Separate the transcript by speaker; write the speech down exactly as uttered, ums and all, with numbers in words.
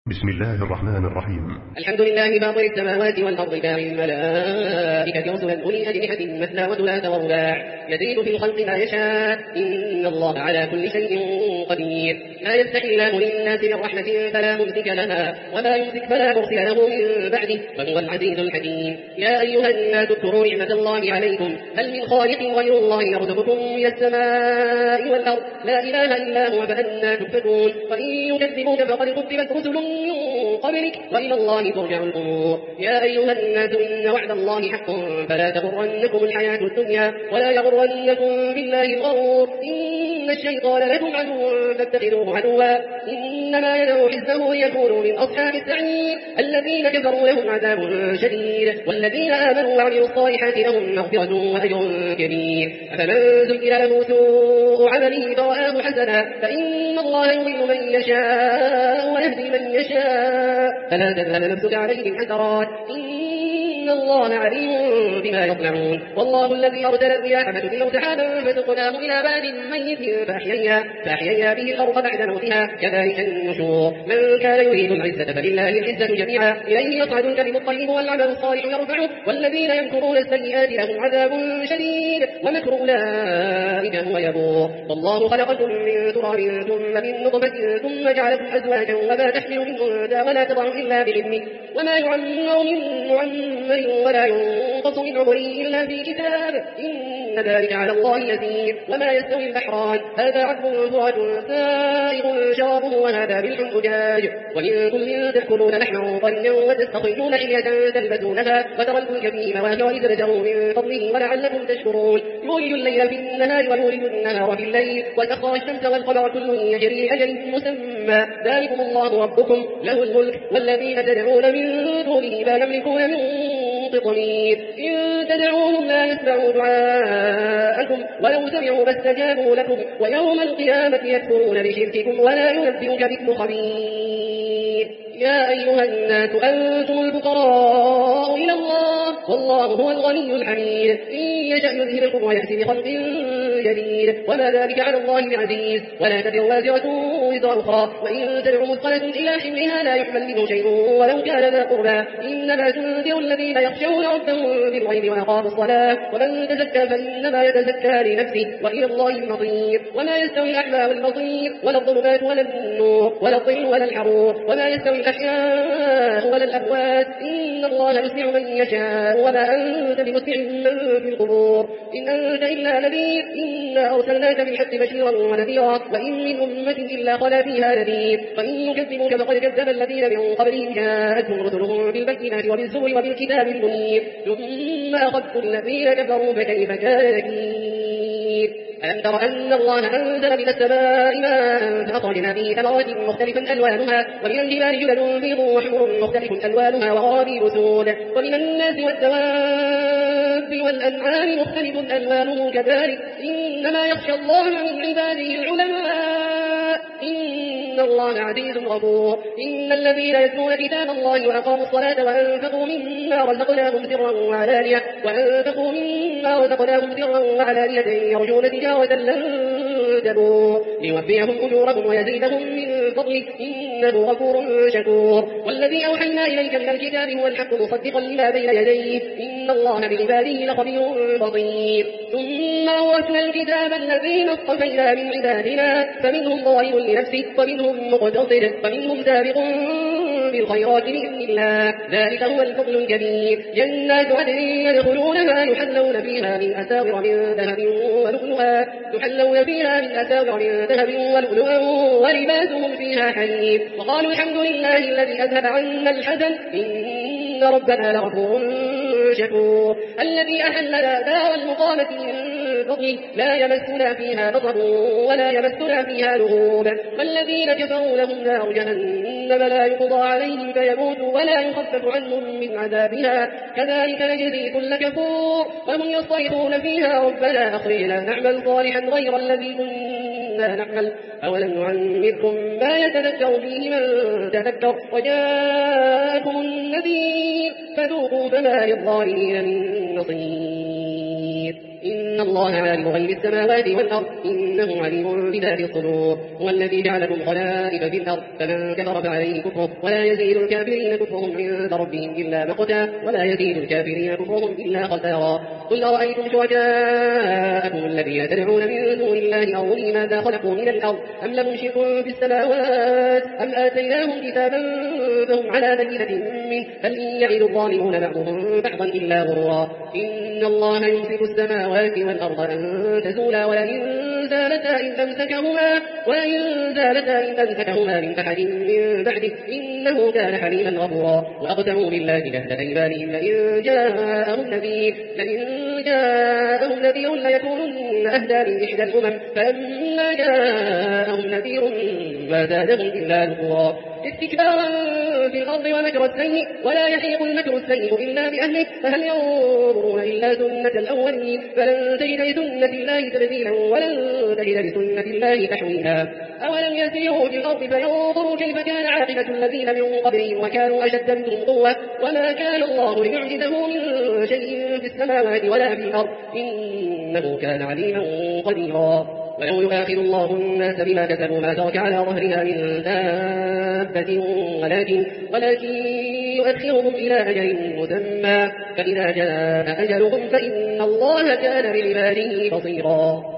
Speaker 1: بسم الله الرحمن الرحيم.
Speaker 2: الحمد لله فاطر السماوات والأرض كامل الملائكة رسلا أولي أجنحة مثنى وثلاث ورباع يزيد في الخلق ما يشاء إن الله على كل شيء قدير. لا يفتحي الله للناس من رحمة فلا ممسك لها وما يمسك فلا مرسل له من بعده وهو العزيز الحكيم. يا أيها الناس اذكروا نعمة الله عليكم هل من خالق غير الله يرزقكم من السماء والأرض لا إله إلا هو فأنى تؤفكون. وإن يكذبوك فقد كذبت رسل من قبلك وإلى الله ترجع الأمور. يا أيها الناس إن وعد الله حق فلا تغرنكم الحياة الدنيا ولا يغرنكم بالله الغرور. إن الشيطان لكم عدو فاتخذوه عدوا إنما يدعو حزبه ليكونوا من أصحاب السعير. الذين كفروا لهم عذاب شديد والذين آمنوا وعملوا الصالحات لهم مغفرة وأجر كبير. أفمن زين له سوء عمله فرآه حسنا فإن الله يضل من يشاء ويهدي من يشاء فلا تذهب نفسك عليهم حسرات إن الله عليم بما يصنعون. والله الذي أرسل الرياح فتثير سحابا فسقناه إلى بلد ميت فأحيينا فأحيينا به الأرض بعد موتها كذلك النشور. من كان يريد العزة فلله العزة جميعا إليه يصعد الكلم الطيب والعمل الصالح يرفعه والذين يمكرون السيئات لهم عذاب شديد ومكر أولئك هو يبور. والله خلقكم من تراب ثم من نطفة ثم جعلكم أزواجا وما تحمل من أنثى ولا تضع إلا بعلمه وما يعمر من معمر ولا ينقص من عمره إلا في كتاب إن ذلك على الله يسير. وما يستوي البحران هذا عذب فرات سائغ شرابه وهذا ملح أجاج ومن كل تأكلون لحما طريا وتستخرجون حلية تلبسونها وترى الفلك فيه مواخر لتبتغوا من فضله ولعلكم تشكرون. يولج الليل في النهار ويولج النهار في الليل وسخر الشمس والقمر كل يجري لأجل مسمى ذلكم الله ربكم له الملك والذين تدعون من دونه لا يملكون من قطمير. إن تدعوهم لا يسمعوا دعاءكم ولو سمعوا ما استجابوا لكم ويوم القيامة يكفرون بشرككم ولا ينبئك مثل خبير. يا أيها الناس أنتم الفقراء إلى الله والله هو الغني الحميد. إن يشأ يذهبكم ويأتي بخلق جديد وما ذلك على الله بعزيز. ولا تزر وازرة وزر أخرى وإن تدع مثقلة إلى حملها لا يحمل منه شيء ولو كان ذا قربى إنما تنذر الذين يخشون ربهم بالغيب وأقاموا الصلاة ومن تزكى فإنما يتزكى لنفسه وإلى الله المصير. وما يستوي الأعمى والبصير ولا الظلمات ولا النور ولا الظل ولا الحرور وما يستوي الأحياء ولا الأموات إن الله يسمع من يشاء وما أنت بمسمع من في القبور إن أنت إلا نذير إنا أرسلناك بالحق بشيرا ونذيرا وإن من أمة إلا خلا فيها نذير. وإن يكذبوك فقد كذب الذين من قبلهم جاءتهم رسلهم بالبينات وبالزبر وبالكتاب المنير ثم أخذت الذين كفروا فكيف كان نكير. ألم تر أن الله أنزل من السماء ماء فأخرجنا به ثمرات مختلفا ألوانها ومن الجبال جبل بيض وحمر مختلف ألوانها وغرابيب سود ومن الناس والدواب والأنعام مختلف ألوانه كذلك إنما يخشى الله من عباده العلماء إن الله عزيز غفور. إن الذين يتلون كتاب الله وأقاموا الصلاة وأنفقوا مما رزقناهم سرا وعلانية وأنفقوا مما رزقناهم سرا وعلانية يرجون تجارة لن تبور ليوفيهم أجورهم ويزيدهم من فضله إنه غفور شكور. والذي أوحينا إليك من الكتاب هو الحق مصدقا لما بين يديه إن الله بعباده لخبير بصير. ثم أورثنا الكتاب الذين اصطفينا من عبادنا فمنهم ظالم لنفسه ومنهم مقتصد ومنهم سابق بالخيرات بإذن الله ذلك هو الفضل الكبير. جنات عدن يدخلونها يحلون فيها من أساور من ذهب ولؤلؤا يحلون فيها من أساور من ذهب ولؤلؤا ولباسهم فيها حرير وقالوا الحمد لله الذي أذهب عنا الحزن إن ربنا لغفور شكور. الذي أحلنا دار المقامة من فضله لا يمسنا فيها نصب ولا يمسنا فيها لغوب والذين كفروا لهم نار جهنم لا يقضى عليهم فيموتوا ولا يخفف عنهم من عذابها كذلك نجزي كل كفور. وهم يصطرخون فيها ربنا أخرجنا نعمل صالحا غير الذي كنا نعمل أولم نعمركم ما يتذكر فيه من تذكر وجاءكم النذير فذوقوا فما للظالمين من نصير. إن الله عالم غيب السماوات والأرض إنه عليم بذات الصدور هو الذي جعلكم خلائف في الأرض فمن كفر فعليه كفره ولا يزيد الكافرين كفرهم عند ربهم إلا مقتا ولا يزيد الكافرين كفرهم إلا خسارا قل أرأيتم شركاءكم الذين تدعون من دون الله أروني ماذا خلقوا من الأرض أم لهم شرك في السماوات أم آتيناهم كتابا فهم على بينة منه بل إن يعد الظالمون بعضهم بعضا إلا غرورا إن الله يمسك السماوات والأرض أن تزولا ولئن زالتا إن أمسكهما ولئن زالتا إن أمسكهما من أحد من بعده إنه كان حليما غفورا وأقسموا بالله جهد أيمانهم لئن جاءهم نذير لئن جاءهم نذير ليكونن أهدى من إحدى الأمم فلما جاءهم نذير ما زادهم إلا نفورا استكبارا في الأرض ومكر السيء ولا يحيق المكر السيء إلا بأهله فهل ينظرون إلا سنة الأولين فلن تجد لسنة الله تبديلا ولن تجد لسنة الله تحويلا أولم يسيروا في الأرض فينظروا كيف كان عاقبة الذين من قبلهم وكانوا أشد منهم قوة وما كان الله ليعجزه من شيء في السماوات ولا في الأرض إنه كان عليما قديرا ولو يؤاخذ الله الناس بما كسبوا ما ترك على ظهرها من دابة ولكن, ولكن يؤخرهم إلى أجل مسمى فإذا جاء أجلهم فإن الله كان بعباده بصيرا